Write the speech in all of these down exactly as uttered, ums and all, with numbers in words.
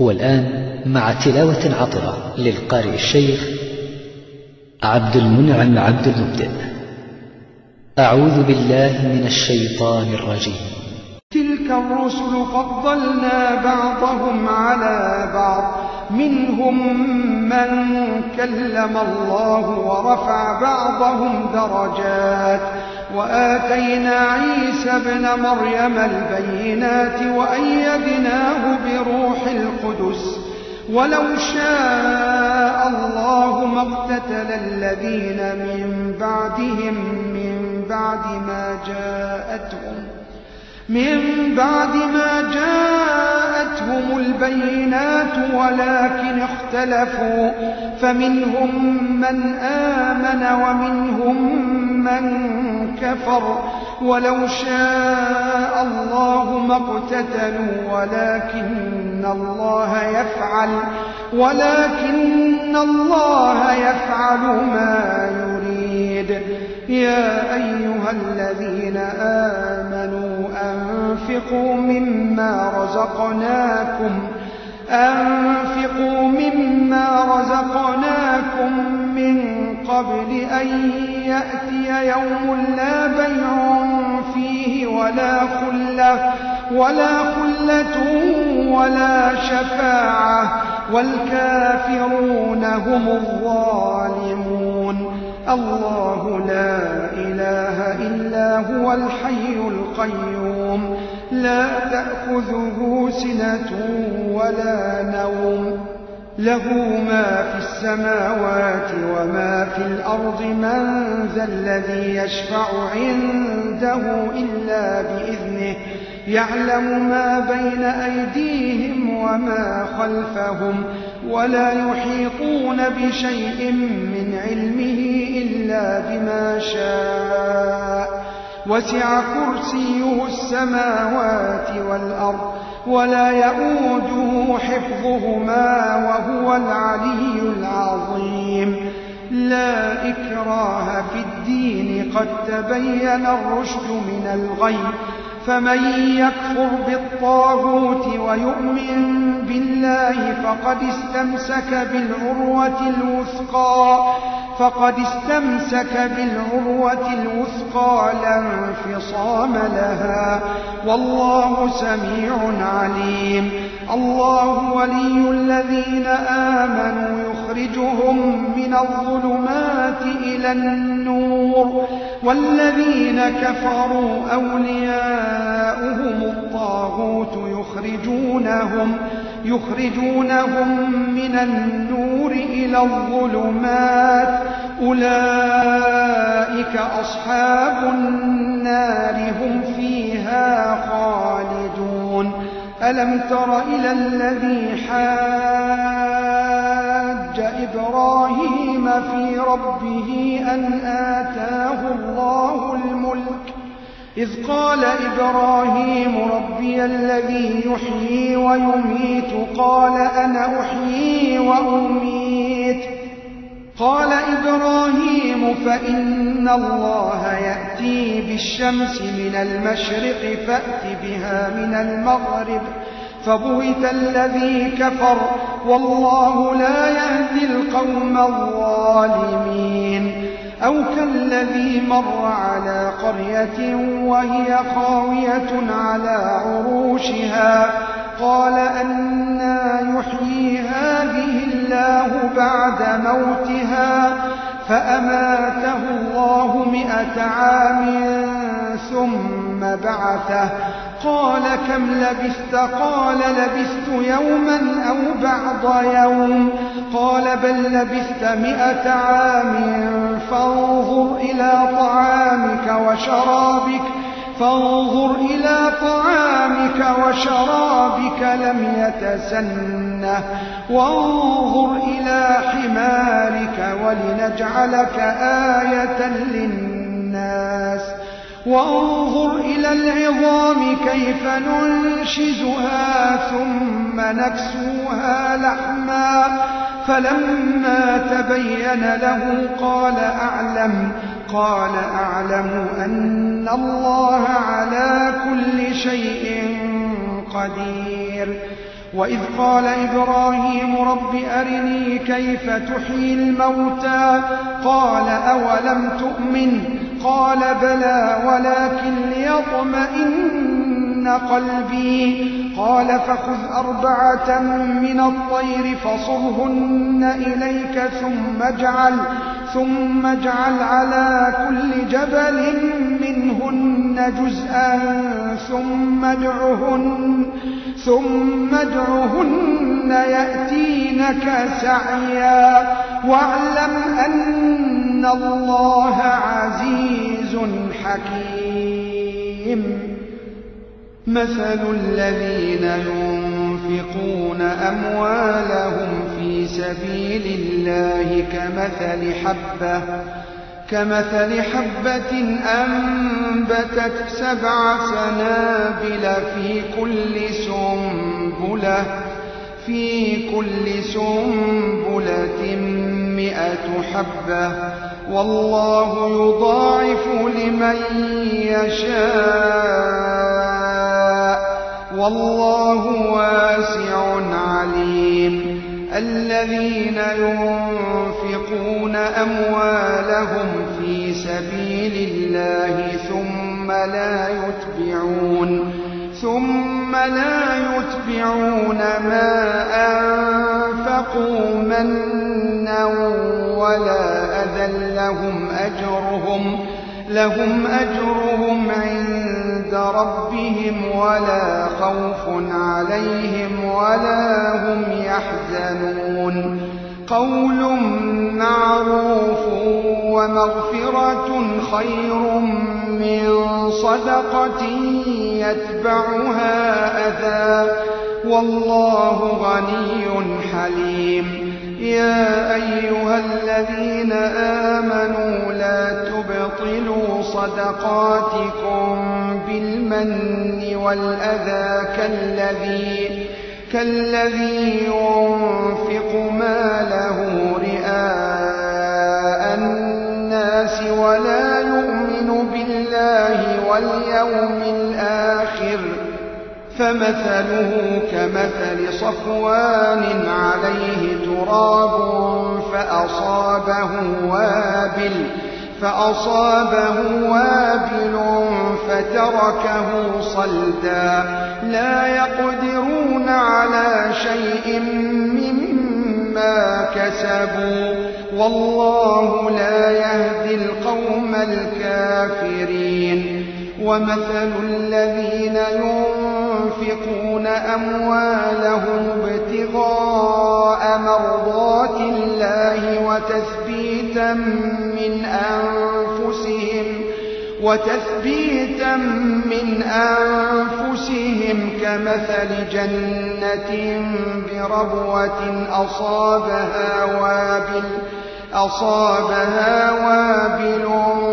والآن مع تلاوة عطرة للقارئ الشيخ عبد المنعم عبد المبدع. أعوذ بالله من الشيطان الرجيم. تلك الرسل فضلنا بعضهم على بعض منهم من كلم الله ورفع بعضهم درجات وآتينا عيسى ابن مريم البينات وأيدناه بروح القدس ولو شاء الله ما اقتتل الذين من بعدهم من بعد ما جاءتهم من بعد ما جاءتهم البينات ولكن اختلفوا فمنهم من آمن ومنهم من كفر ولو شاء الله ما اقتتلوا ولكن الله يفعل ولكن الله يفعل ما يريد. يا أيها الذين آمنوا أنفقوا مما رزقناكم أنفقوا مما رزقناكم من قبل أن يأتي يوم لا بيع فيه ولا خلة ولا خلة ولا شفاعة والكافرون هم الظالمون. الله لا إله إلا هو الحي القيوم لا تأخذه سنة ولا نوم له ما في السماوات وما في الأرض من ذا الذي يشفع عنده إلا بإذنه يعلم ما بين أيديهم وما خلفهم ولا يحيطون بشيء من علمه إلا بما شاء وسع كرسيه السماوات والأرض ولا يؤوده حفظهما وهو العلي العظيم. لا إكراه في الدين قد تبين الرشد من الغي فمن يكفر بالطاغوت ويؤمن بالله فقد استمسك بالعروة الوثقى فقد استمسك بالعروة الوثقى لا انفصام لها والله سميع عليم. الله ولي الذين آمنوا يخرجهم من الظلمات إلى النور والذين كفروا أولياؤهم الطاغوت يخرجونهم يخرجونهم من النور إلى الظلمات أولئك أصحاب النار هم فيها خالدون. ألم تر إلى الذي حاج إبراهيم في ربه أن آتاه الله الملك إذ قال إبراهيم ربي الذي يحيي ويميت قال أنا أحيي وأميت قال إبراهيم فإن الله يأتي بالشمس من المشرق فأت بها من المغرب فبهت الذي كفر والله لا يهدي القوم الظالمين. أو كالذي مر على قرية وهي خاوية على عروشها قال أنى يحيي هذه الله بعد موتها فأماته الله مئة عام ثم بعثه قال كم لبثت قال لبثت يوما أو بعض يوم قال بل لبثت مئة عام فانظر إلى طعامك وشرابك فانظر إلى طعامك وشرابك لم يتسنه وانظر إلى حمارك ولنجعلك آية للناس وانظر إلى العظام كيف ننشزها ثم نكسوها لحما فلما تبين له قال أعلم قال أعلم أن الله على كل شيء قدير. وإذ قال إبراهيم رب أرني كيف تحيي الموتى قال أولم تؤمن قال بلى ولكن ليطمئن قلبي قال فخذ أربعة من الطير فصرهن إليك ثم اجعل ثم اجعل على كل جبل منهن جزءا ثم ادعهن ثم ادعهن يأتينك سعيا واعلم أن الله عزيز حكيم مثل الذين ينفقون أموالهم في سبيل الله كمثل حبة كمثل حبة أنبتت سبع سنابل في كل سنبلة في كل سنبلة مئة حبة والله يضاعف لمن يشاء والله واسع عليم الذين ينفقون أموالهم في سبيل الله ثم لا يتبعون ثم لا يتبعون ما أنفقوا منا ولا أذى لهم أجرهم لهم أجرهم عند ربهم ولا خوف عليهم ولا هم يحزنون قول معروف ومغفرة خير من صدقة يتبعها أذى والله غني حليم يا أيها الذين آمنوا لا تبطلوا صدقاتكم بالمن والأذى كالذي كالذي ينفق ماله رئاء الناس ولا يؤمن بالله واليوم الآخر فمثله كمثل صفوان عليه تراب فأصابه وابل فأصابه وابل فتركه صلدا لا يقدرون على شيء مما كسبوا والله لا يهدي القوم الكافرين ومثل الذين ينفقون أموالهم ابتغاء مرضات الله وتثبيتا من أنفسهم وتثبيتا من أنفسهم كمثل جنة بربوة أصابها وابل أصابها وابل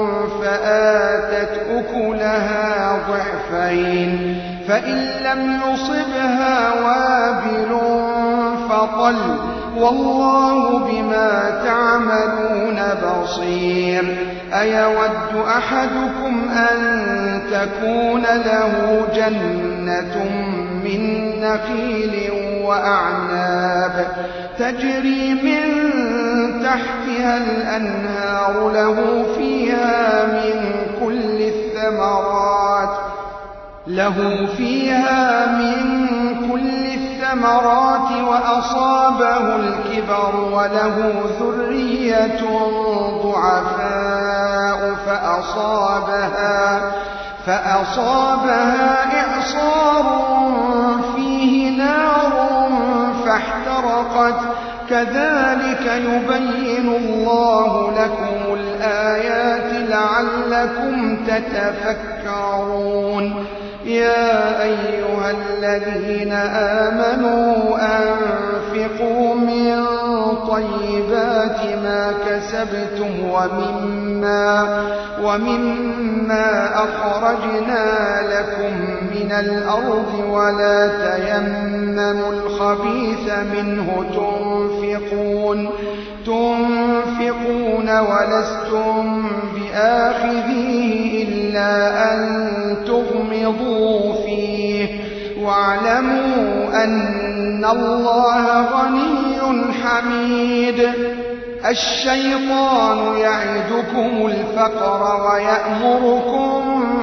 فآتت أكلها ضعفين فإن لم يصبها وابل فطل والله بما تعملون بصير أيود أحدكم أن تكون له جنة من نخيل وأعناب تجري من تحتها الأنهار له فيها من كل الثمرات له فيها من كل الثمرات وأصابه الكبر وله ذرية ضعفاء فأصابها فأصابها إعصار فيه نار فاحترقت كذلك يبين الله لكم الآيات لعلكم تتفكرون يا أيها الذين آمنوا أنفقوا من طيبات ما كسبتم ومما, ومما أخرجنا لكم من الأرض ولا تيمموا الخبيث منه تنفقون تنفقون ولستم بآخذيه إلا أن تغمضوا فيه واعلموا أن إن الله غني حميد. الشيطان يعدكم الفقر ويأمركم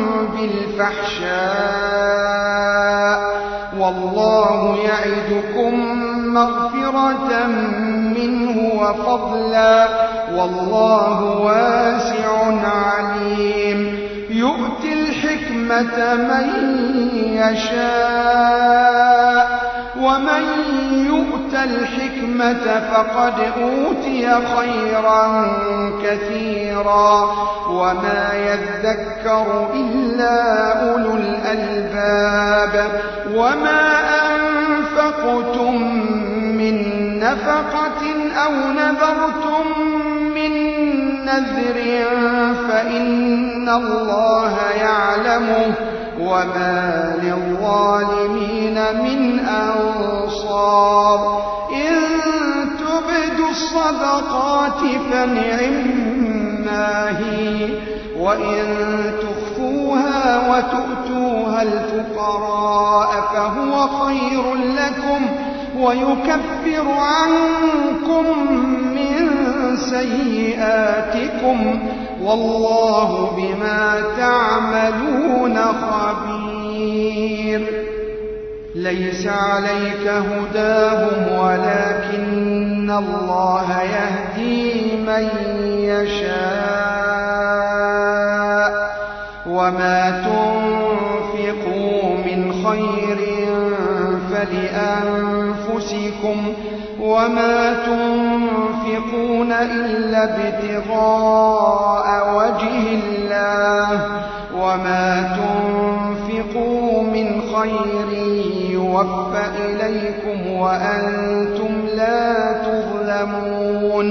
بالفحشاء والله يعدكم مغفرة منه وفضلا والله واسع عليم. يؤتي الحكمة من يشاء ومن يؤت الحكمة فقد أوتي خيرا كثيرا وما يذكر إلا أولو الألباب. وما أنفقتم من نفقة أو نذرتم من نذر فإن الله يعلمه وما للظالمين من أنصار. إن تبدوا الصدقات فنعما هي وإن تخفوها وتؤتوها الفقراء فهو خير لكم ويكفر عنكم من سيئاتكم والله بما تعملون خبير. ليس عليك هداهم ولكن الله يهدي من يشاء. وما تنفقوا من خير فلأنفسكم وما تنفقون إلا ابتغاء وجه الله وما تنفقوا من خير يوفى إليكم وأنتم لا تظلمون.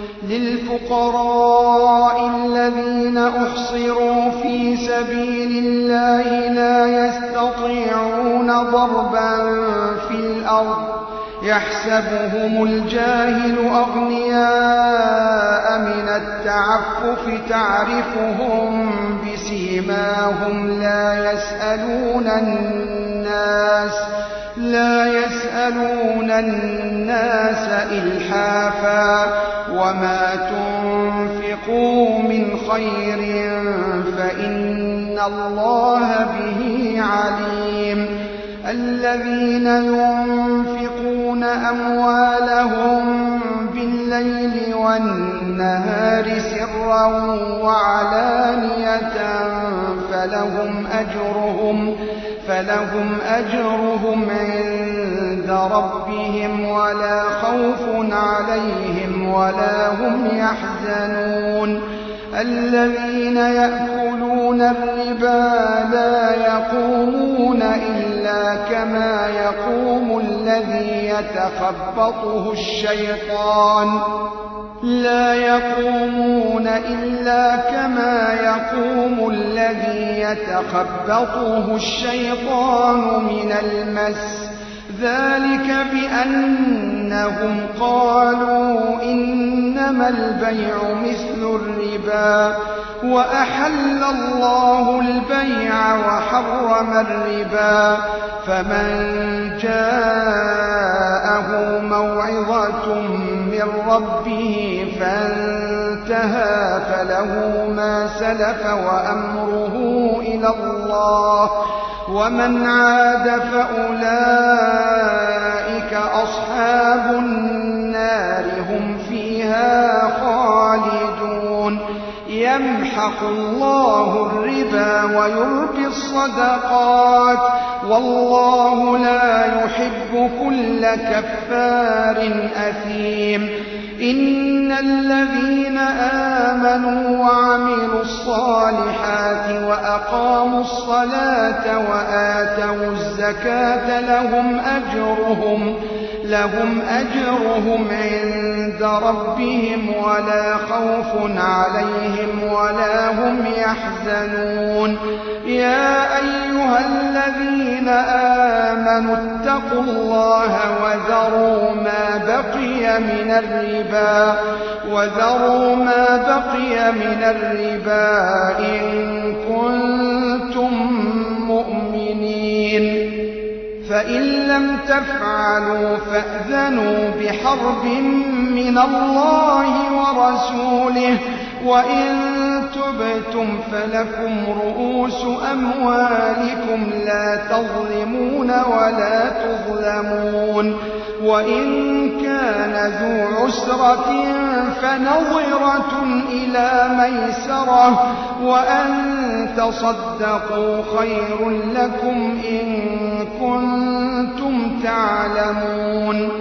للفقراء الذين أحصروا في سبيل الله لا يستطيعون ضربا في الأرض يحسبهم الجاهل أغنياء من التعفف تعرفهم بسيماهم لا يسألون الناس لا يسألون الناس إلحافا. وما تنفقوا من خير فإن الله به عليم. الذين ينفقون أموالهم بالليل والنهار سرا وعلانية فلهم أجرهم فلهم أجرهم عند ربهم ولا خوف عليهم ولا هم يحزنون. الذين يأكلون الربا لا يقومون إلا كما يقوم الذي يتخبطه الشيطان لا يقومون إلا كما يقوم الذي يتخبطه الشيطان من المس. ذلك بأنهم قالوا إنما البيع مثل الربا وأحل الله البيع وحرم الربا. فمن جاءه موعظة من ربه فانتهى فله ما سلف وأمره إلى الله ومن عاد فأولئك أصحاب النار هم فيها خالدون. يمحق الله الربا ويربي الصدقات والله لا يحب كل كفار أثيم. إن الذين آمنوا وعملوا الصالحات وأقاموا الصلاة وآتوا الزكاة لهم أجرهم لهم أجرهم عند ربهم ولا خوف عليهم ولا هم يحزنون. يا أيها الذين آمنوا اتقوا الله وذروا ما بقي من الربا وذروا ما بقي من الربا إن كنتم مؤمنين. فإن لم تفعلوا فأذنوا بحرب من الله ورسوله وإن تبتم فلكم رؤوس أموالكم لا تظلمون ولا تظلمون وإن كان ذو عسرة فنظرة إلى ميسرة وأن تصدقوا خير لكم إن كنتم تعلمون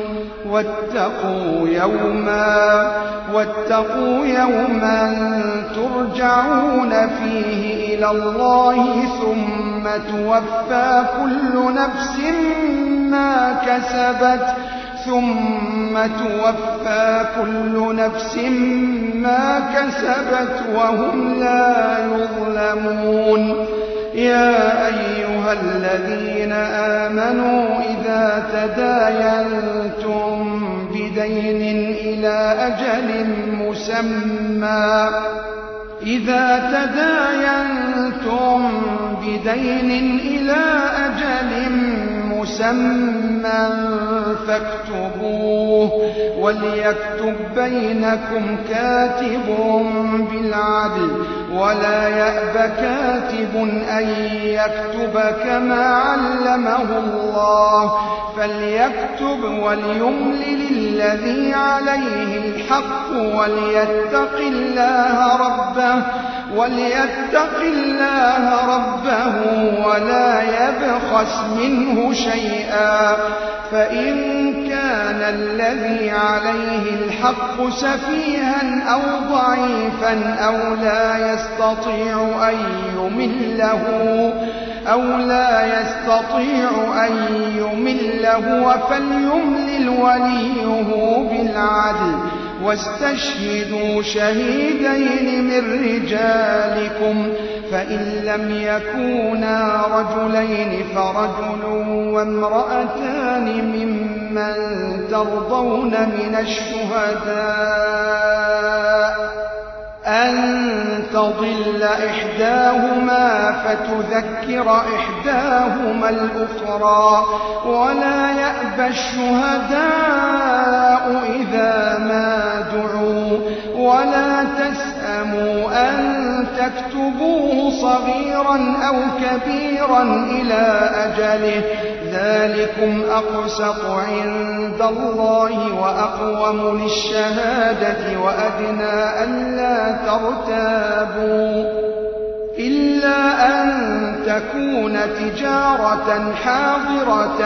واتقوا يوما واتقوا يوما ترجعون فيه إلى الله ثم توفى كل نفس ما كسبت ثم توفى كل نفس ما كسبت وهم لا يظلمون يا أيها الذين آمنوا إذا تداينتم بدين إلى أجل مسمى إذا تداينتم بدين إلى أجل مسمى فاكتبوه وليكتب بينكم كاتب بالعدل ولا يأب كاتب أن يكتب كما علمه الله فليكتب وليملل الذي عليه الحق وليتق الله ربه وليتق الله ربه ولا يبخس منه شيئا فإن كان الذي عليه الحق سفيها أو ضعيفا أو لا يستطيع أن يمله أو لا يستطيع أن يمله فليملل وليه بالعدل واستشهدوا شهيدين من رجالكم فإن لم يكونا رجلين فرجل وامرأتان ممن ترضون من الشهداء أن تضل إحداهما فتذكر إحداهما الأخرى ولا يأبى الشهداء إذا ما دعوا ولا تسأموا أن تكتبوه صغيرا أو كبيرا إلى أجله ذلكم أقسط عند الله وأقوم للشهادة وأدنى ألا ترتابوا إلا أن تكون تجارة حاضرة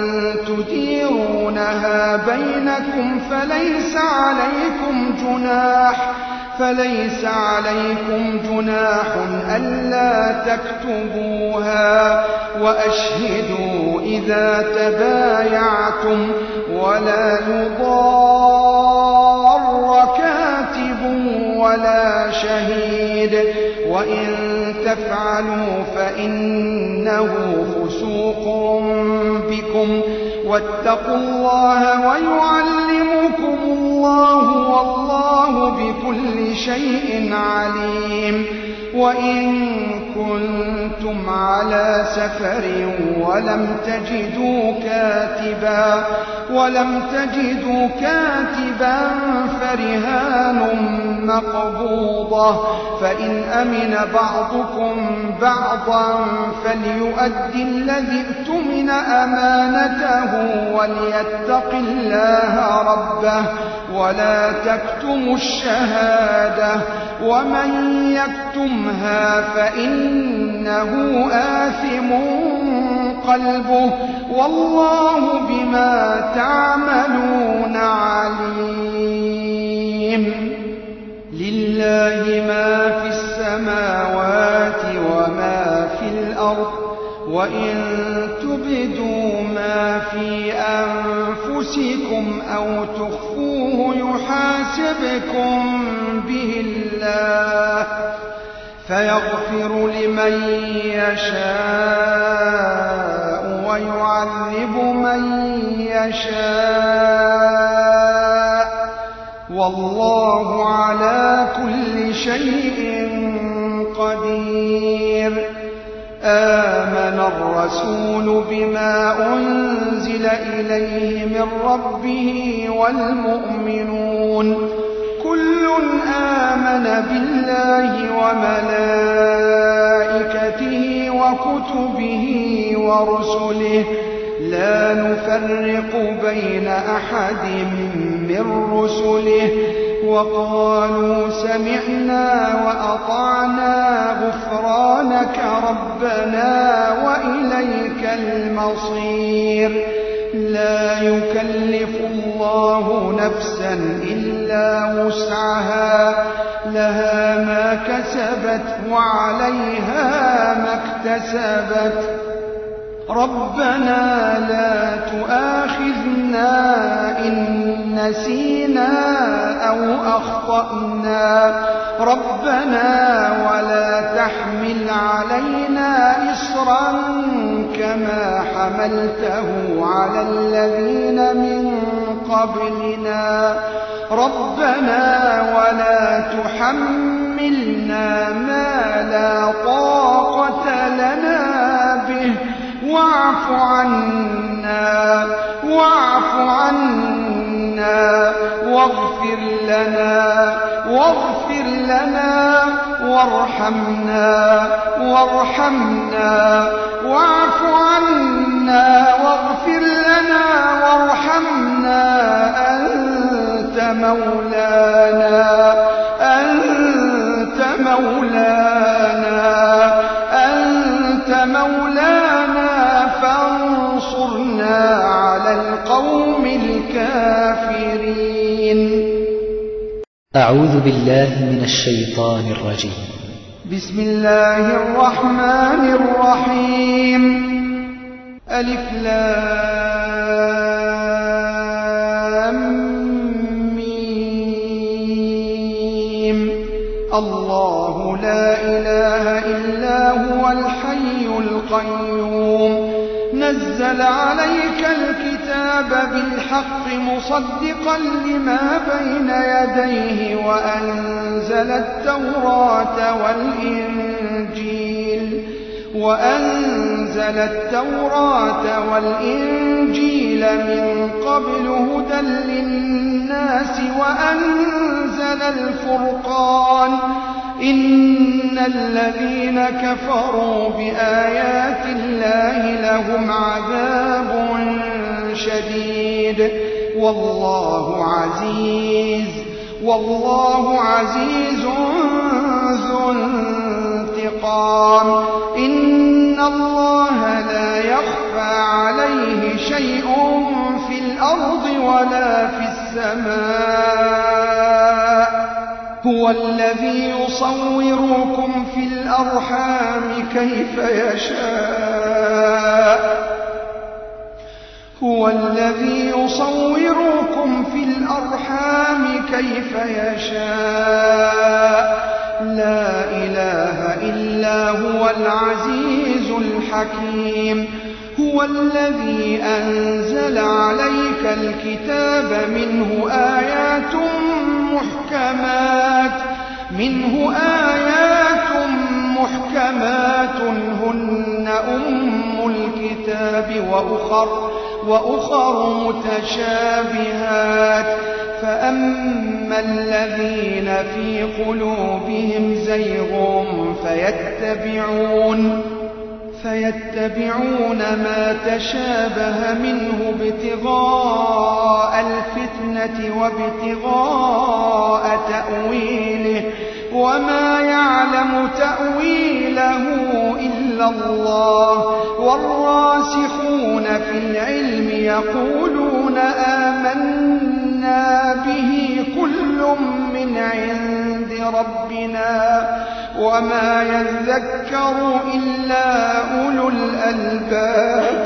تديرونها بينكم فليس عليكم جناح فليس عليكم جناح ألا تكتبوها وأشهدوا إذا تبايعتم ولا يضار كاتب ولا شهيد وإن تفعلوا فإنه فسوق بكم واتقوا الله ويعلمكم الله والله بكل شيء عليم وإن كنتم على سفر ولم تجدوا كاتبا ولم تجدوا كاتبا فرهان مقبوضة فإن أمن بعضكم بعضا فليؤدي الذي اؤتمن أمانته وليتق الله ربه ولا تكتموا الشهادة ومن يكتمها فإنه آثم قلبه والله بما تعملون عليم لله ما في السماوات وما في الأرض وإن تبدوا ما في أنفسكم أو تخفوه يحاسبكم به الله فيغفر لمن يشاء ويعذب من يشاء والله على كل شيء قدير آمن الرسول بما أنزل إليه من ربه والمؤمنون كل آمن بالله وملائكته وكتبه ورسله لا نفرق بين أحد من رسله وقالوا سمعنا وأطعنا غفرانك ربنا وإليك المصير لا يكلف الله نفسا إلا وسعها لها ما كسبت وعليها ما اكتسبت ربنا لا تؤاخذنا إن نسينا أو أخطأنا ربنا ولا تحمل علينا إصرا كما حملته على الذين من قبلنا ربنا ولا تحملنا ما لا طاقة لنا به واعف عنا واعف عنا واغفر لنا واغفر لنا وارحمنا وارحمنا واعف عنا واغفر لنا وارحمنا أنت مولانا أنت مولانا أنت مولانا فانصرنا على القوم الكافرين. أعوذ بالله من الشيطان الرجيم. بسم الله الرحمن الرحيم. ألف لام ميم. الله لا إله إلا هو الحي القيوم نزل عليك الكتاب بالحق مصدقا لما بين يديه وأنزل التوراة والإنجيل وأنزل التوراة والإنجيل من قبل هدى للناس وأنزل الفرقان إن الذين كفروا بآيات الله لهم عذاب شديد والله عزيز والله عزيز ذو انتقام إن الله لا يخفى عليه شيء في الأرض ولا في السماء هو الذي يصوركم في الأرحام كيف يشاء هو الذي يصوركم في الأرحام كيف يشاء لا إله إلا هو العزيز الحكيم هو الذي أنزل عليك الكتاب منه آيات محكمات منه آيات محكمات هن أم الكتاب وأخر وأخر متشابهات فأما الذين في قلوبهم زيغ فيتبعون فيتبعون ما تشابه منه ابتغاء الفتنة وابتغاء تأويله وما يعلم تأويله إلا الله والراسخون في العلم يقولون آمنا به كل من عند ربنا وما يذكر إلا أولو الألباب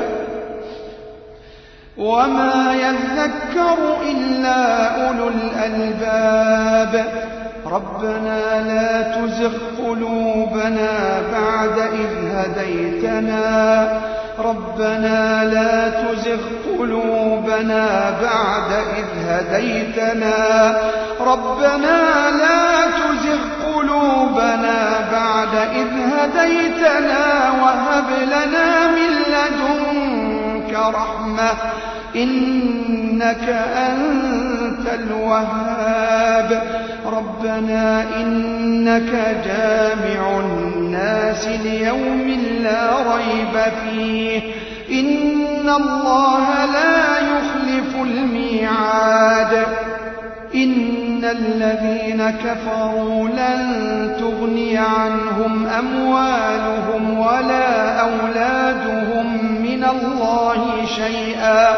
وما يذكر إلا أولو الألباب ربنا لا تزغ قلوبنا بعد إذ هديتنا ربنا لا تزغ قلوبنا بعد إذ هديتنا ربنا لا تزغ تزغ قلوبنا بعد إذ هديتنا وهب لنا من لدنك رحمة إنك أنت الوهاب ربنا إنك جامع الناس ليوم لا ريب فيه إن الله لا يخلف الميعاد إن الذين كفروا لن تغني عنهم أموالهم ولا أولادهم من الله شيئا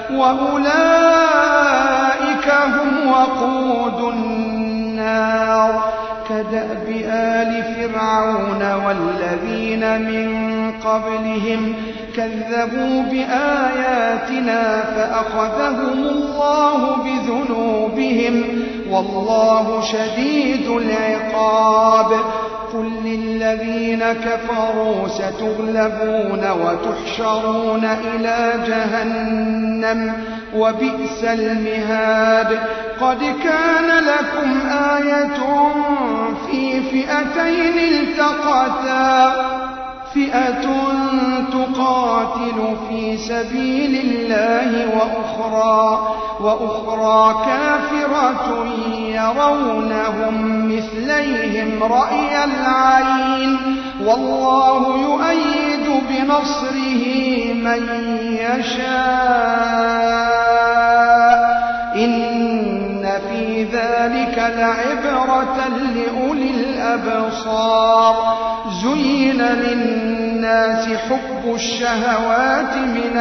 وأولئك هم وقود النار كدأب آل فرعون والذين من قبلهم كذبوا بآياتنا فأخذهم الله بذنوبهم والله شديد العقاب قل للذين كفروا ستغلبون وتحشرون إلى جهنم وبئس المهاد قد كان لكم آية في فئتين التقتا فئة تقاتل في سبيل الله وأخرى, وأخرى كافرة يرونهم مثليهم رأي العين والله يؤيد بنصره من يشاء إن في ذلك لعبرة لأولي الأبصار زين للناس حب الشهوات من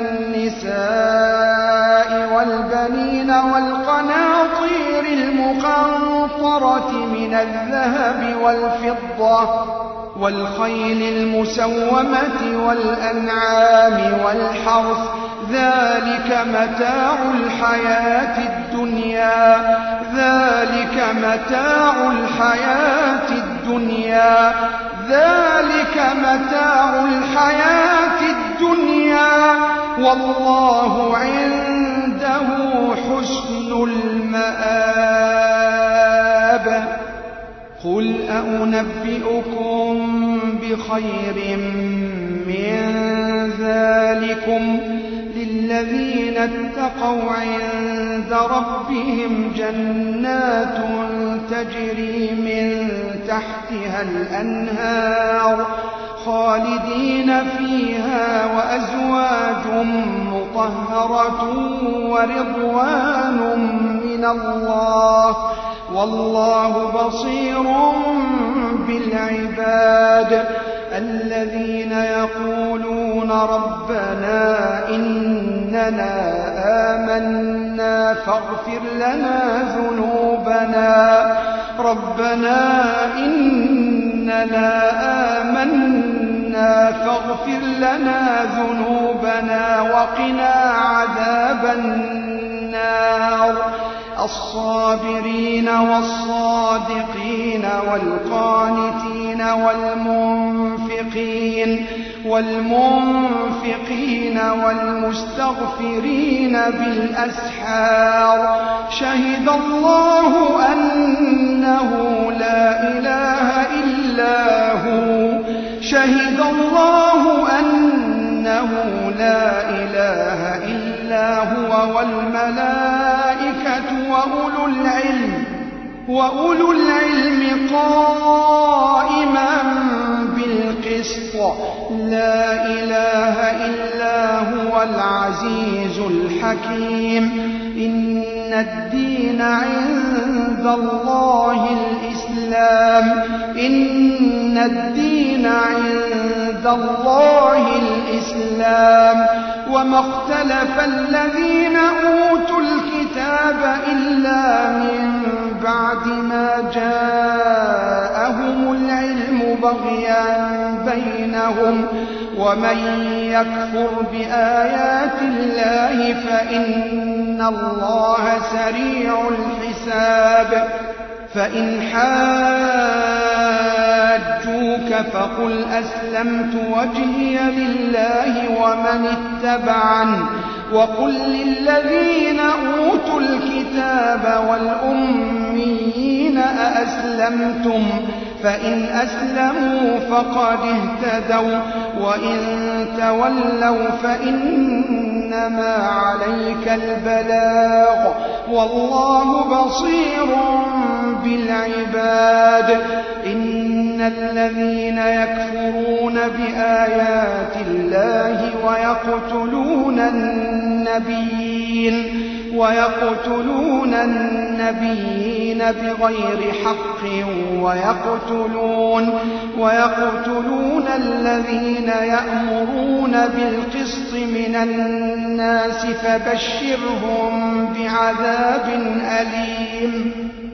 النساء والبنين والقناطير المقنطرة من الذهب والفضة والخيل المسومة والأنعام والحرث ذلك متاع الحياة الدنيا ذلك متاع الحياة الدنيا ذلك متاع الحياة الدنيا والله عنده حسن المآب قل أنبئكم بخير من ذلكم للذين اتقوا عند ربهم جنات تجري من تحتها الأنهار خالدين فيها وأزواج مطهرة ورضوان من الله والله بصير بالعباد الذين يقولون ربنا إننا آمنا فاغفر لنا ذنوبنا ربنا إننا آمنا فاغفر لنا ذنوبنا وقنا عذاب النار الصابرين والصادقين والقانتين والمنفقين والمنفقين والمستغفرين بالأسحار شهد الله أنه لا إله إلا هو شهد الله أنه لا إله إلا هو والملائكة وأولو العلم وأولو العلم قائما بالقسط لا إله إلا هو العزيز الحكيم إن الدين عند الله الإسلام إن الدين عند الله الإسلام وما اختلف الذين أوتوا الكتاب إلا من بعد ما جاءهم العلم بغيا بينهم ومن يكفر بآيات الله فإن الله سريع الحساب فإن حاجوك فقل أسلمت وجهي لله ومن اتبعني وقل للذين أوتوا الكتاب والأميين أأسلمتم أسلمتم فإن أسلموا فقد اهتدوا وإن تولوا فإنما عليك البلاغ والله بصير بالعباد. إن الذين يكفرون بآيات الله ويقتلون النبيين ويقتلون النبيين بغير حق ويقتلون ويقتلون الذين يأمرون بالقسط من الناس فبشرهم بعذاب أليم.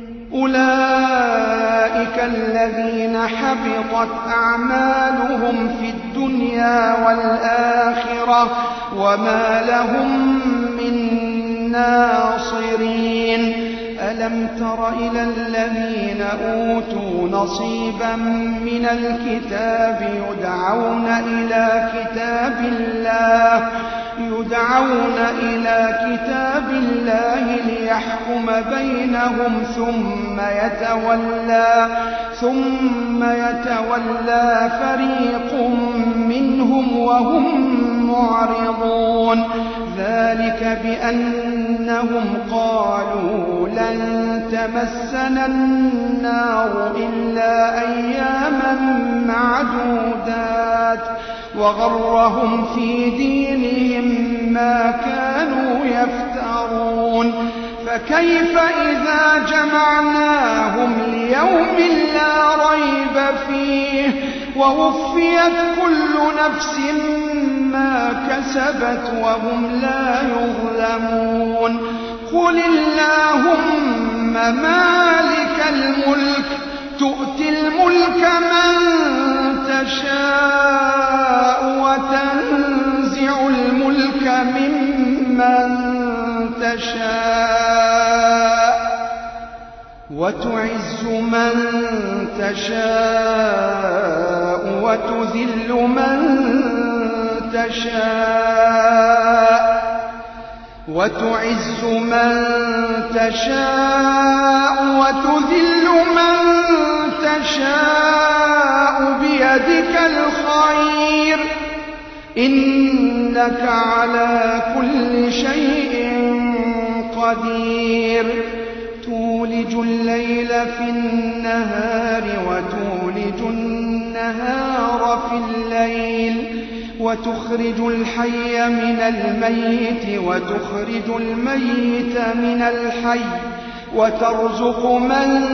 أولئك الذين حبطت أعمالهم في الدنيا والآخرة وما لهم من ناصرين. ألم تر إلى الذين أوتوا نصيبا من الكتاب يدعون إلى كتاب الله يدعون إلى كتاب الله ليحكم بينهم ثم يتولى ثم يتولى فريق منهم وهم معرضون. ذلك بأنهم قالوا لن تمسنا النار إلا أياما معدودات وغرهم في دينهم ما كانوا يفترون. فكيف إذا جمعناهم ليوم لا ريب فيه ووفيت كل نفس ما كسبت وهم لا يظلمون. قل اللهم مالك الملك تؤتي الملك من تشاء وتنزع الملك ممن تشاء وتعز من تشاء وتذل من تشاء وتعز من تشاء وتذل من تشاء بيدك الخير إنك على كل شيء قدير. تولج الليل في النهار وتولج النهار في الليل وتخرج الحي من الميت وتخرج الميت من الحي وترزق من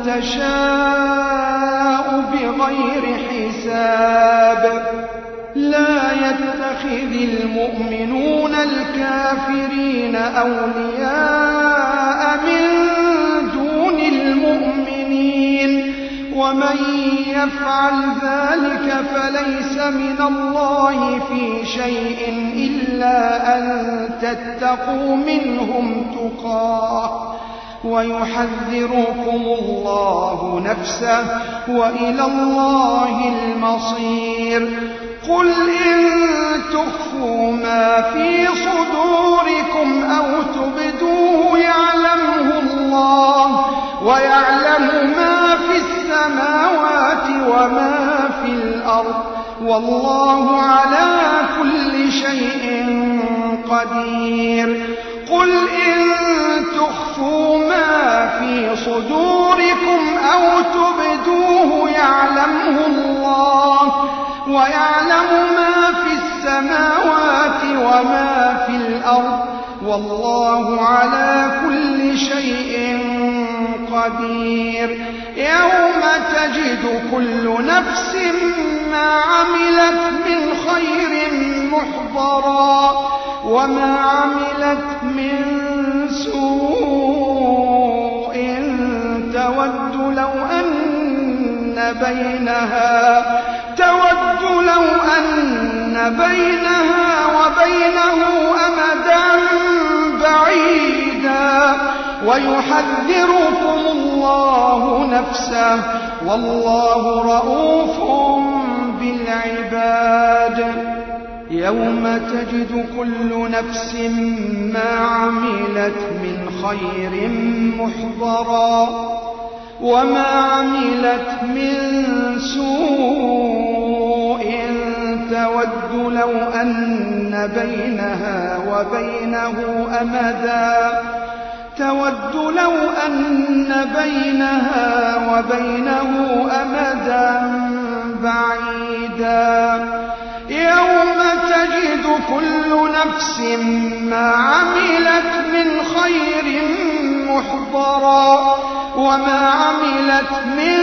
تشاء بغير حساب. لا يتخذ المؤمنون الكافرين أولياء من دون المؤمنين ومن يفعل ذلك فليس من الله في شيء إلا أن تتقوا منهم تقاه ويحذركم الله نفسه وإلى الله المصير. قل إن تخفوا ما في صدوركم أو تبدوه يعلمه الله ويعلم ما في السماوات وما في الأرض والله على كل شيء قدير. قل إن تخفوا ما في صدوركم أو تبدوه يعلمه الله ويعلم ما في السماوات وما في الأرض والله على كل شيء قدير. يوم تجد كل نفس ما عملت من خير محضرا وما عملت من سوء تود لو أن بينها تود لو أن بينها وبينه أمدا بعيدا ويحذركم الله نفسه والله رؤوف بالعباد. يوم تجد كل نفس ما عملت من خير محضرا وما عملت من سوء تود لو أن بينها وبينه أمدا تود لو أن بينها وبينه أمدا بعيدا يوم تجد كل نفس ما عملت من خير محضرا وما عملت من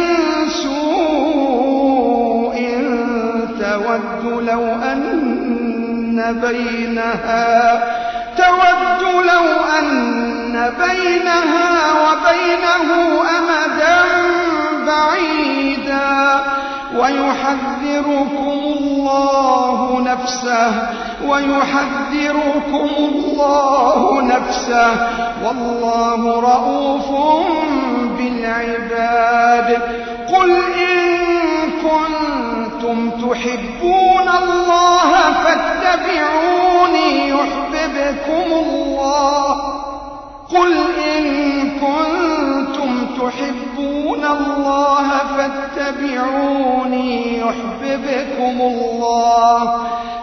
سوء تود لو أن بينها تود لو أن بينها وبينه أمدا بعيدا ويحذركم الله نفسه ويحذركم الله نفسه والله رءوف بالعباد قل إن كنتم تحبون الله فاتبعوني يحببكم الله قل إن كنتم تحبون الله فاتبعوني يحببكم الله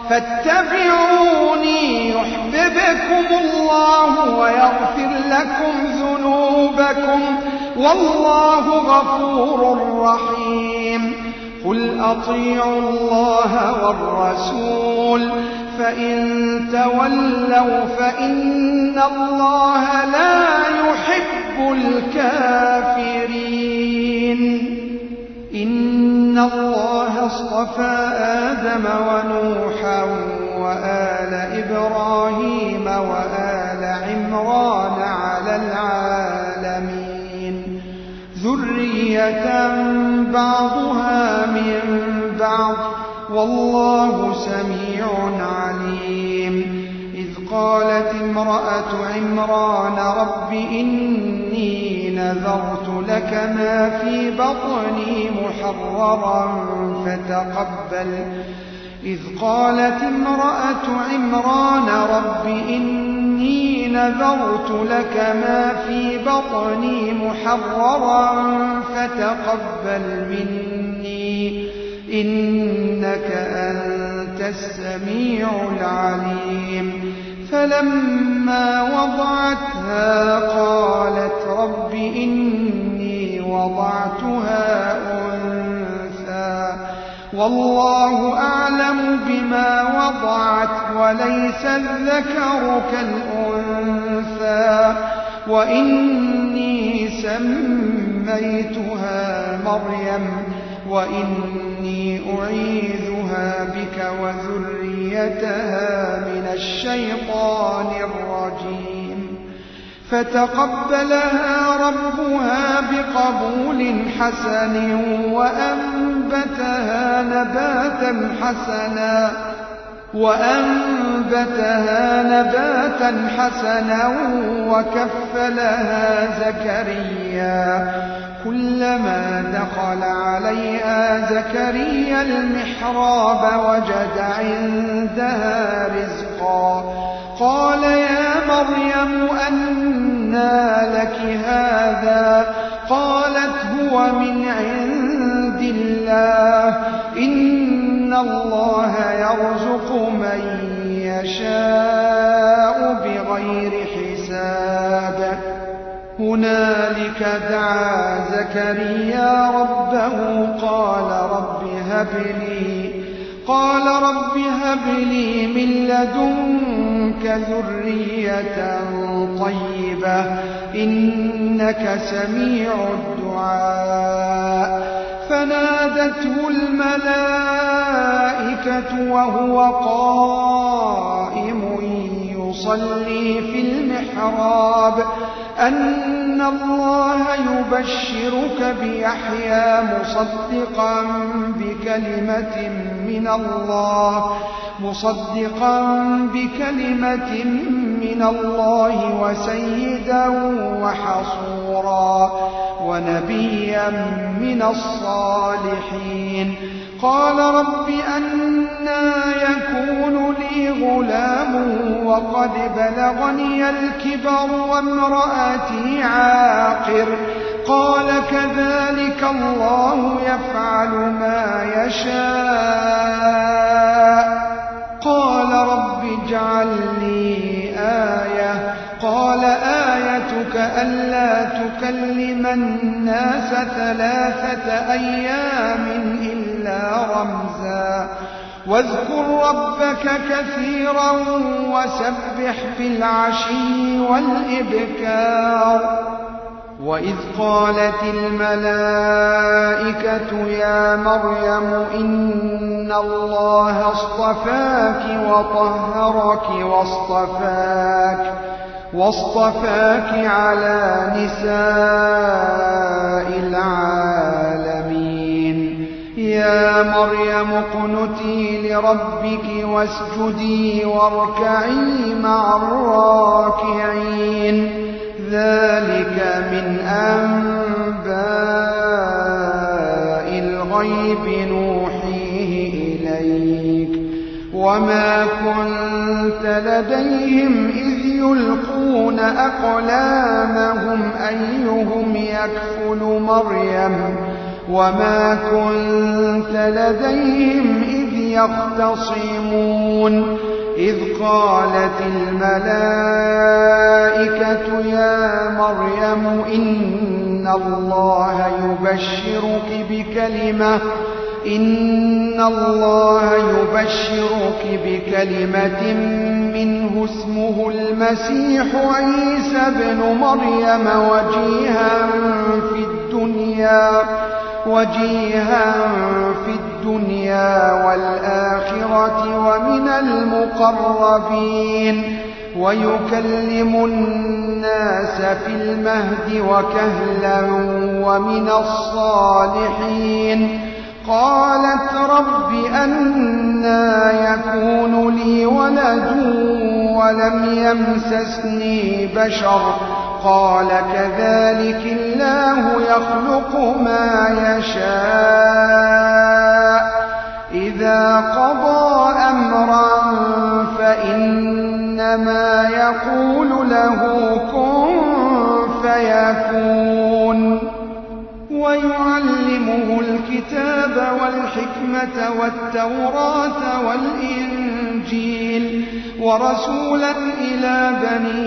فاتبعوني يحببكم الله ويغفر لكم ذنوبكم والله غفور رحيم قل أطيعوا الله والرسول فإن تولوا فإن الله لا يحب الكافرين إن الله اصطفى آدم ونوحا وآل إبراهيم وآل عمران على العالمين ذرية بعضها من بعض والله سميع عليم إذ قالت امرأة عمران رب إني نذرت لك ما في بطني محررا فتقبل إذ قالت امرأة عمران رب إني نذرت لك ما في بطني محررا فتقبل مني إنك أنت السميع العليم فلما وضعتها قالت رب إني وضعتها أنثى والله أعلم بما وضعت وليس الذكر كالأنثى وإني سميتها مريم وإني أعيذها بك وذريتها من الشيطان الرجيم فتقبلها ربها بقبول حسن وأنبتها نباتا حسنا وأنبتها نباتا حسنا وكفلها زكريا كلما دخل عليها زكريا المحراب وجد عندها رزقا قال يا مريم أنى لك هذا قالت هو من عند الله إن الله يرزق من يشاء بغير حساب هنالك دعا زكريا ربه قال رب هب لي قال رب هب لي من لدنك ذرية طيبة إنك سميع الدعاء فنادته الملائكة وهو قائم يصلي في المحراب أن الله يبشرك بيحيى مصدقا بكلمة من الله مصدقا بكلمة من الله وسيدا وحصورا ونبيا من الصالحين قال رب أنى يكون لي غلام وقد بلغني الكبر وامرأتي عاقر قال كذلك الله يفعل ما يشاء قال رب اجعل لي آية قال آيتك ألا تكلم الناس ثلاثة أيام إلا رمزا واذكر ربك كثيرا وسبح بالعشي والإبكار وإذ قالت الملائكة يا مريم إن الله اصطفاك وطهرك واصطفاك واصطفاك على نساء العالمين يا مريم اقنتي لربك واسجدي واركعي مع الراكعين ذلك من أنباء الغيب نوحيه إليك وما كنت لديهم إذ يلقون أقلامهم أيهم يكفل مريم وما كنت لديهم إذ يختصمون إذ قالت الملائكة يا مريم إن الله يبشرك بكلمة إن الله يبشرك بكلمة منه اسمه المسيح عيسى ابن مريم وجيها في الدنيا وجيها في الدنيا والآخرة ومن المقربين ويكلم الناس في المهد وكهلا ومن الصالحين قالت رب أنى يكون لي ولد ولم يمسسني بشر قال كذلك الله يخلق ما يشاء إذا قضى أمرا فإنما يقول له كن فيكون ويعلمه الكتاب والحكمة والتوراة والإنجيل ورسولا إلى بني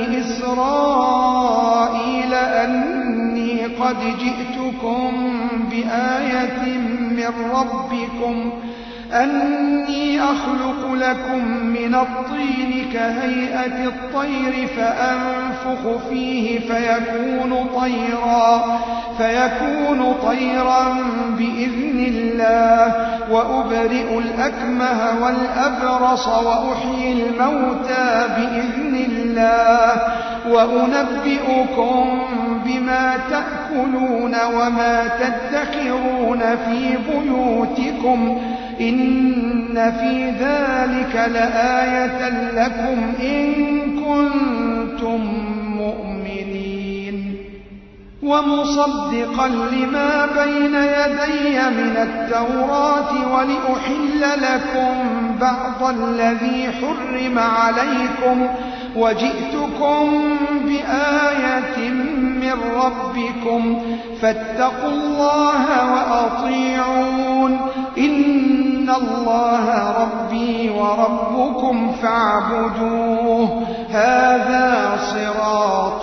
إسرائيل أني قد جئتكم بآية من ربكم أني أخلق لكم من الطين كهيئة الطير فأنفخ فيه فيكون طيرا فيكون طيرا بإذن الله وأبرئ الأكمه والأبرص وأحيي الموتى بإذن الله وأنبئكم بما تأكلون وما تدخرون في بيوتكم إن في ذلك لآية لكم إن كنتم مؤمنين ومصدقا لما بين يدي من التوراة ولأحل لكم بعض الذي حرم عليكم وجئتكم بآية من ربكم فاتقوا الله وأطيعون إن الله ربي وربكم فاعبدوه هذا صراط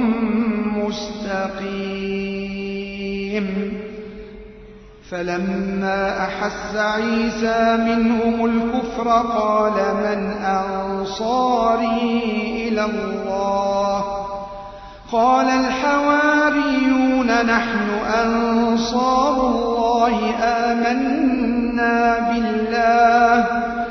مستقيم فلما أحس عيسى منهم الكفر قال من أنصاري إلى الله قال الحواريون نحن أنصار الله آمنا بالله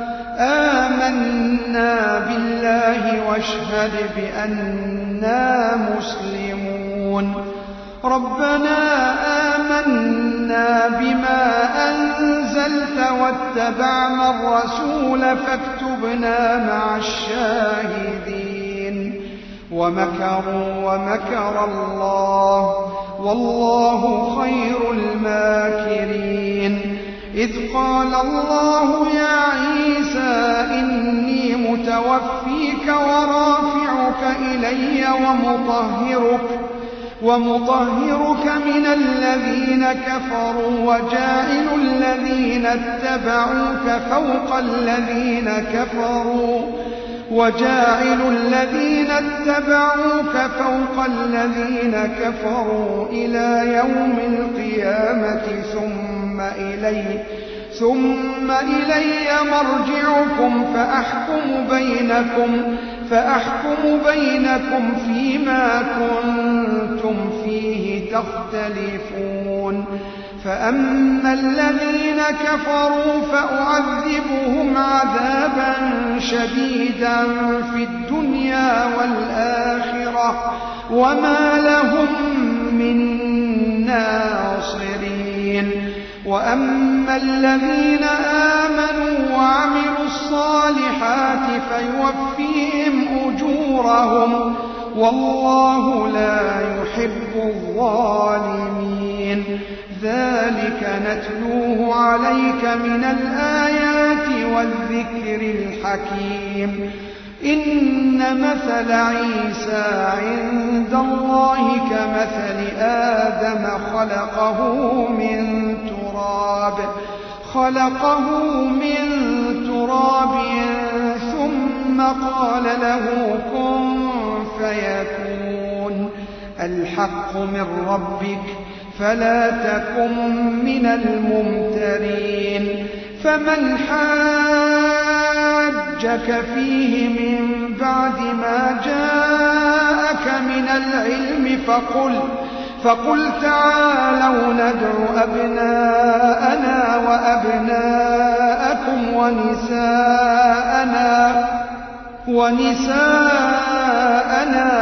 آمنا بالله واشهد بأننا مسلمون ربنا آمنا بما أنزلت واتبعنا الرسول فاكتبنا مع الشاهدين ومكروا ومكر الله والله خير الماكرين إذ قال الله يا عيسى إني متوفيك ورافعك إلي ومطهرك ومطهرك من الذين كفروا وجاعل الذين اتبعوك فوق الذين كفروا وجاعل الذين اتبعوك فوق الذين كفروا إلى يوم القيامة ثم إلي ثم إلي مرجعكم فأحكم بينكم فأحكم بينكم فيما كنتم فيه تختلفون فأما الذين كفروا فأعذبهم عذابا شديدا في الدنيا والآخرة وما لهم من ناصرين وأما الذين آمنوا وعملوا الصالحات فيوفيهم أجورهم والله لا يحب الظالمين ذلك نتلوه عليك من الآيات والذكر الحكيم إن مثل عيسى عند الله كمثل آدم خلقه من تراب خلقه من تراب ثم قال له كن فيكون الحق من ربك فلا تكن من الممترين فمن حاجك فيه من بعد ما جاءك من العلم فقل فقل تعالوا ندع أبناءنا وأبناءكم ونساءنا ونساءنا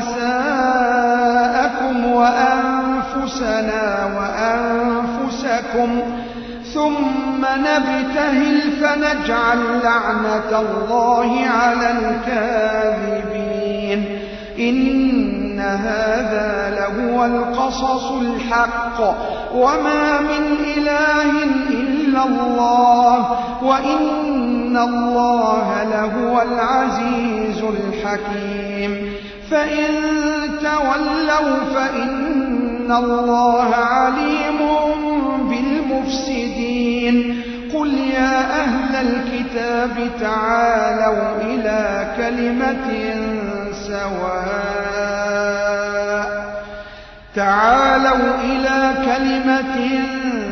ونساءكم وأنفسنا وأنفسكم ثم نبتهل فنجعل لعنة الله على الكاذبين إن هذا لهو القصص الحق وما من إله إلا الله وإن الله لهو العزيز الحكيم فإن تولوا فإن الله عليم بالمفسدين قل يا أهل الكتاب تعالوا إلى كلمة سواء تعالوا إلى كلمة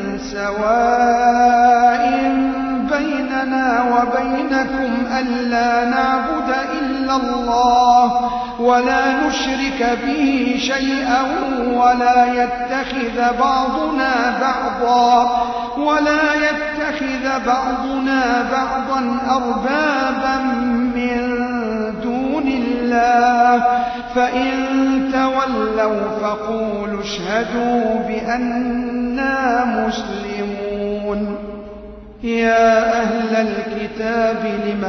سواء بيننا وبينكم ألا نعبد إلا الله ولا نشرك به شيئا ولا يتخذ بعضنا بعضا ولا يتخذ بعضنا بعضا أربابا من دون الله فإن تولوا فقولوا اشهدوا بأننا مسلمون يا أهل الكتاب لم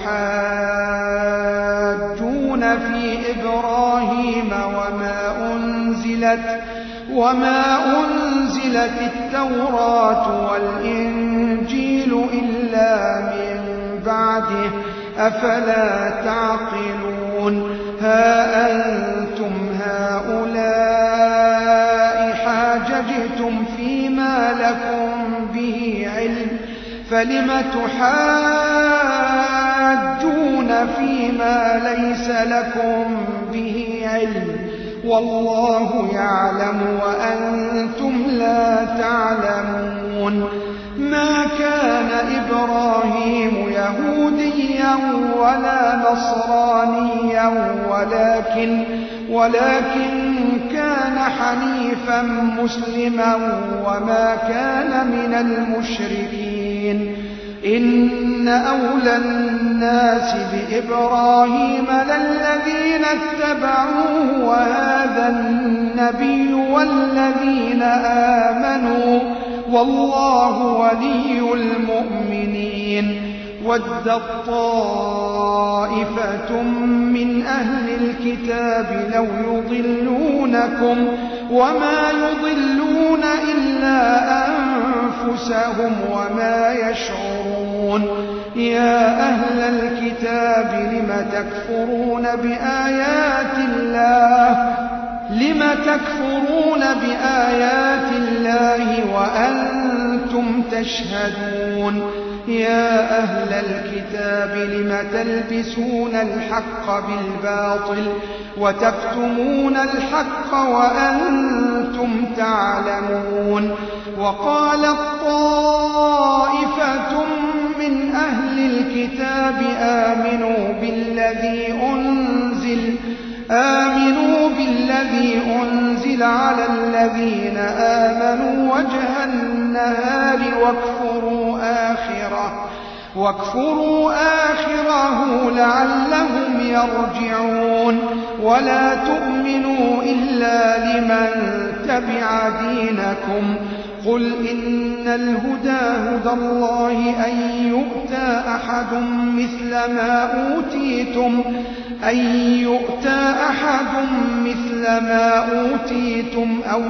تحاجون في إبراهيم وما أنزلت وما أنزلت التوراة والإنجيل إلا من بعده أفلا تعقلون ها أنتم هؤلاء حاججتم فيما لكم به علم فلم تحاجون فيما ليس لكم به علم والله يعلم وأنتم لا تعلمون ما كان إبراهيم يهوديا ولا نصرانيا ولكن ولكن كان حنيفا مسلما وما كان من المشركين إن أولى الناس بإبراهيم للذين اتبعوه وهذا النبي والذين آمنوا والله ولي المؤمنين ودت طائفة من أهل الكتاب لو يضلونكم وما يضلون إلا أنفسهم وما يشعرون يا أهل الكتاب لم تكفرون بآيات الله لم تكفرون بآيات الله وأنتم تشهدون يا أهل الكتاب لم تلبسون الحق بالباطل وتكتمون الحق وأنتم تعلمون وقالت طائفة من أهل الكتاب آمنوا بالذي أنزل آمنوا بالذي أنزل على الذين آمنوا وجه النهار واكفروا آخره واكفروا آخره لعلهم يرجعون ولا تؤمنوا إلا لمن تبع دينكم قل إن الهدى هدى الله أن يؤتى أحد مثل ما أوتيتم أن يؤتى أحد مثل ما أوتيتم أو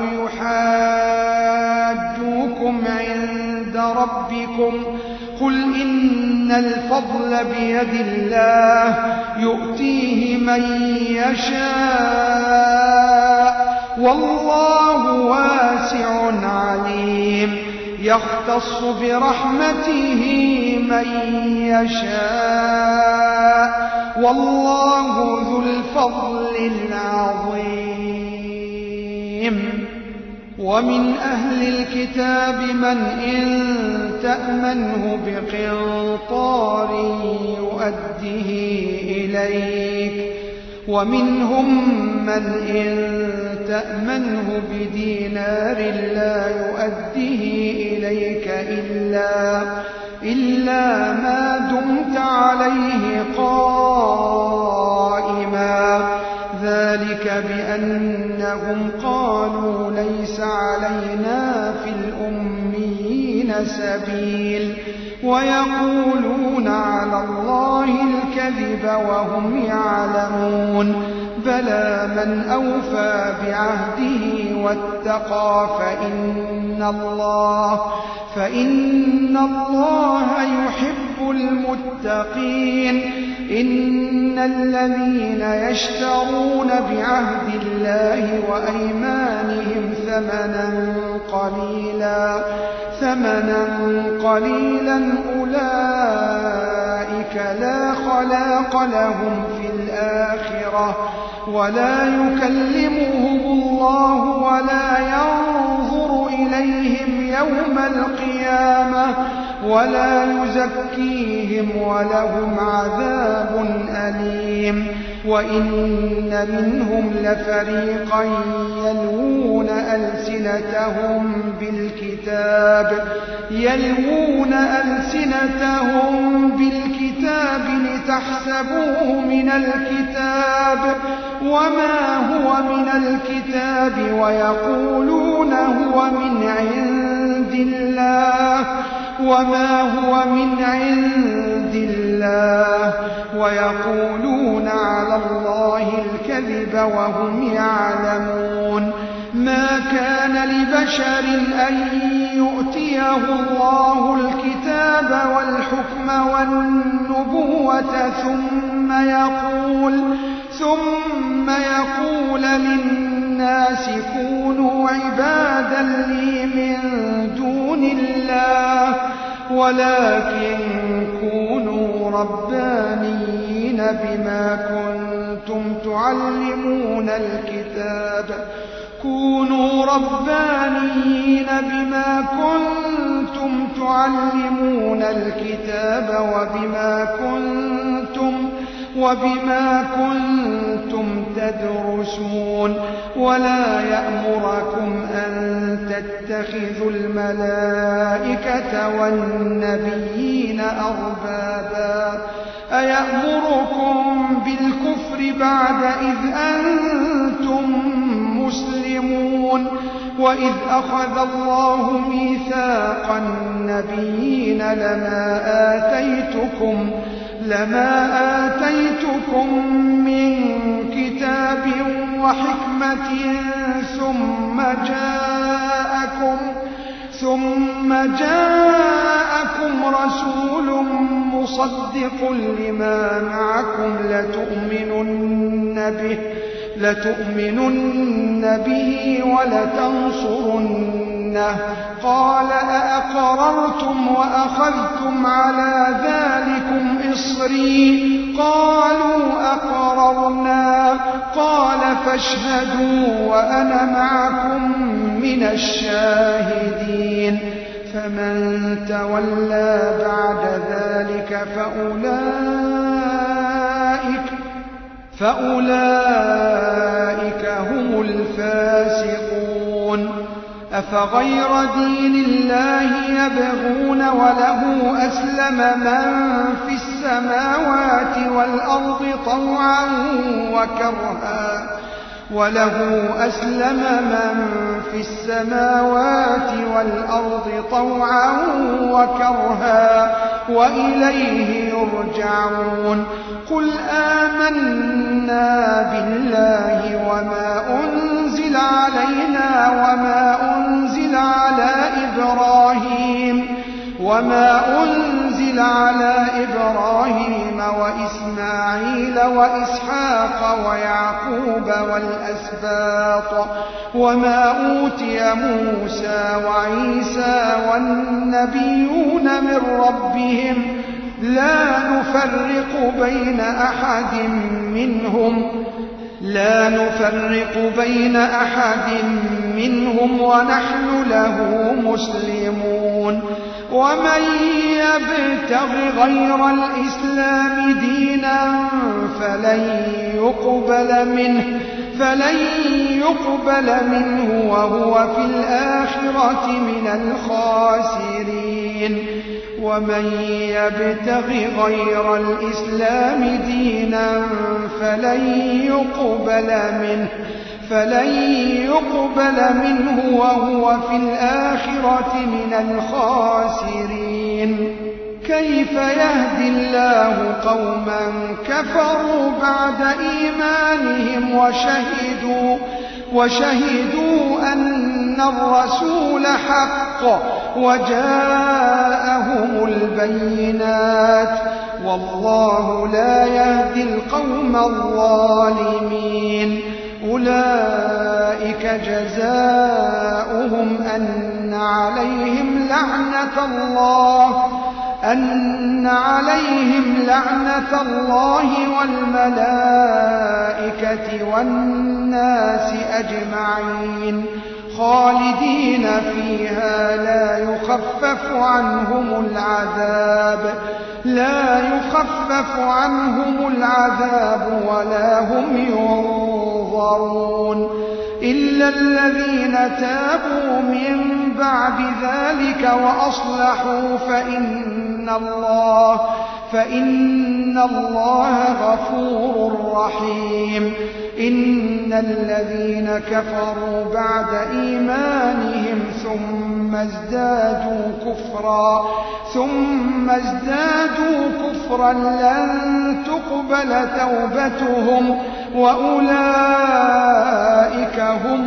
يحاجوكم عند ربكم قل إن الفضل بيد الله يؤتيه من يشاء والله واسع عليم يختص برحمته من يشاء والله ذو الفضل العظيم ومن أهل الكتاب من إن تأمنه بقنطار يؤده إليك ومنهم من إن تأمنه بدينار لا يؤده إليك إلا, إلا ما دمت عليه قائما ذلك بأنهم قالوا ليس علينا في الأميين سبيل ويقولون على الله الكذب وهم يعلمون بلى من أوفى بعهده واتقى فإن الله, فإن الله يحب المتقين إن الذين يشترون بعهد الله وأيمانهم ثمنا قليلا ثمنا قليلا أولئك لا خلاق لهم في الآخرة ولا يكلمهم الله ولا ينظر إليهم يوم القيامة ولا يزكيهم ولهم عذاب أليم وإن منهم لفريقا يلوون ألسنتهم بالكتاب يلوون ألسنتهم بالكتاب لتحسبوه من الكتاب وما هو من الكتاب ويقولون هو من عند الله وما هو من عند الله ويقولون على الله الكذب وهم يعلمون ما كان لبشر أن يؤتيه الله الكتاب والحكم والنبوة ثم يقول ثم يقول للناس كونوا عبادا لي من دون الله ولكن كونوا ربانيين بما كنتم تعلمون الكتاب كونوا ربانيين بما كنتم تعلمون الكتاب وبما كنتم وبما كنتم تدرسون ولا يأمركم أن تتخذوا الملائكة والنبيين أربابا أيأمركم بالكفر بعد إذ أنتم مسلمون وإذ أخذ الله ميثاق النبيين لما آتيتكم لما آتيتكم من كتاب وحكمة ثم جاءكم ثم جاءكم رسول مصدق لما معكم لتؤمنن به لتؤمنن به ولتنصرنه قال أأقررتم وأخذتم على ذلكم إصري قالوا أقررنا قال فاشهدوا وأنا معكم من الشاهدين فمن تولى بعد ذلك فأولئك فأولئك هم الفاسقون أفغير دين الله يبغون وله أسلم من في السماوات والأرض طوعا وكرها وله أسلم من في السماوات والأرض طوعا وكرها وإليه يرجعون قل آمنا بالله وما أنزل علينا وما أنزل على إبراهيم وما أنزل على إبراهيم وإسماعيل وإسحاق ويعقوب والأسباط وما أوتي موسى وعيسى والنبيون من ربهم لا نفرق بين أحد منهم لا نفرق بين أحد منهم ونحن له مسلمون ومن يبتغ غير الإسلام دينا فلن يقبل منه فلن يقبل منه وهو في الآخرة من الخاسرين ومن يبتغ غير الإسلام دينا فلن يقبل منه فلن يقبل منه وهو في الآخرة من الخاسرين كيف يهدي الله قوما كفروا بعد إيمانهم وشهدوا وشهدوا أن الرسول حق وجاءهم البينات والله لا يهدي القوم الظالمين أولئك جزاؤهم أن عليهم لعنة الله أن عليهم لعنة الله والملائكة والناس أجمعين خالدين فيها لا يخفف عنهم العذاب لا يخفف عنهم العذاب ولا هم ينظرون إلا الذين تابوا من بعد ذلك وأصلحوا فإن الله فإن الله غفور رحيم إن الذين كفروا بعد إيمانهم ثم ازدادوا كفرا ثم ازدادوا كفرا لن تقبل توبتهم وأولئك هم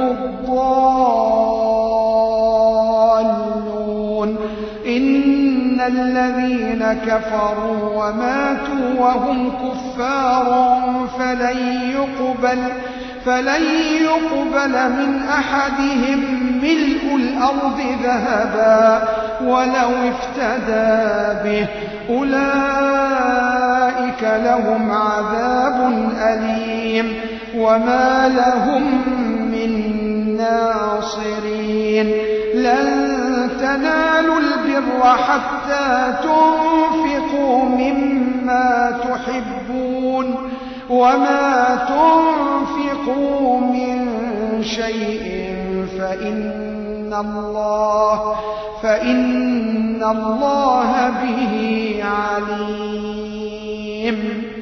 الضالون إن الذين كفروا وماتوا وهم كفار فلن يقبل فلن يقبل من أحدهم ملء الأرض ذهبا ولو افتدى به أولئك لهم عذاب أليم وما لهم من ناصرين لن تنالوا البر حتى تنفقوا مما تحبون وما تنفقوا من شيء فإن الله فإن الله به عليم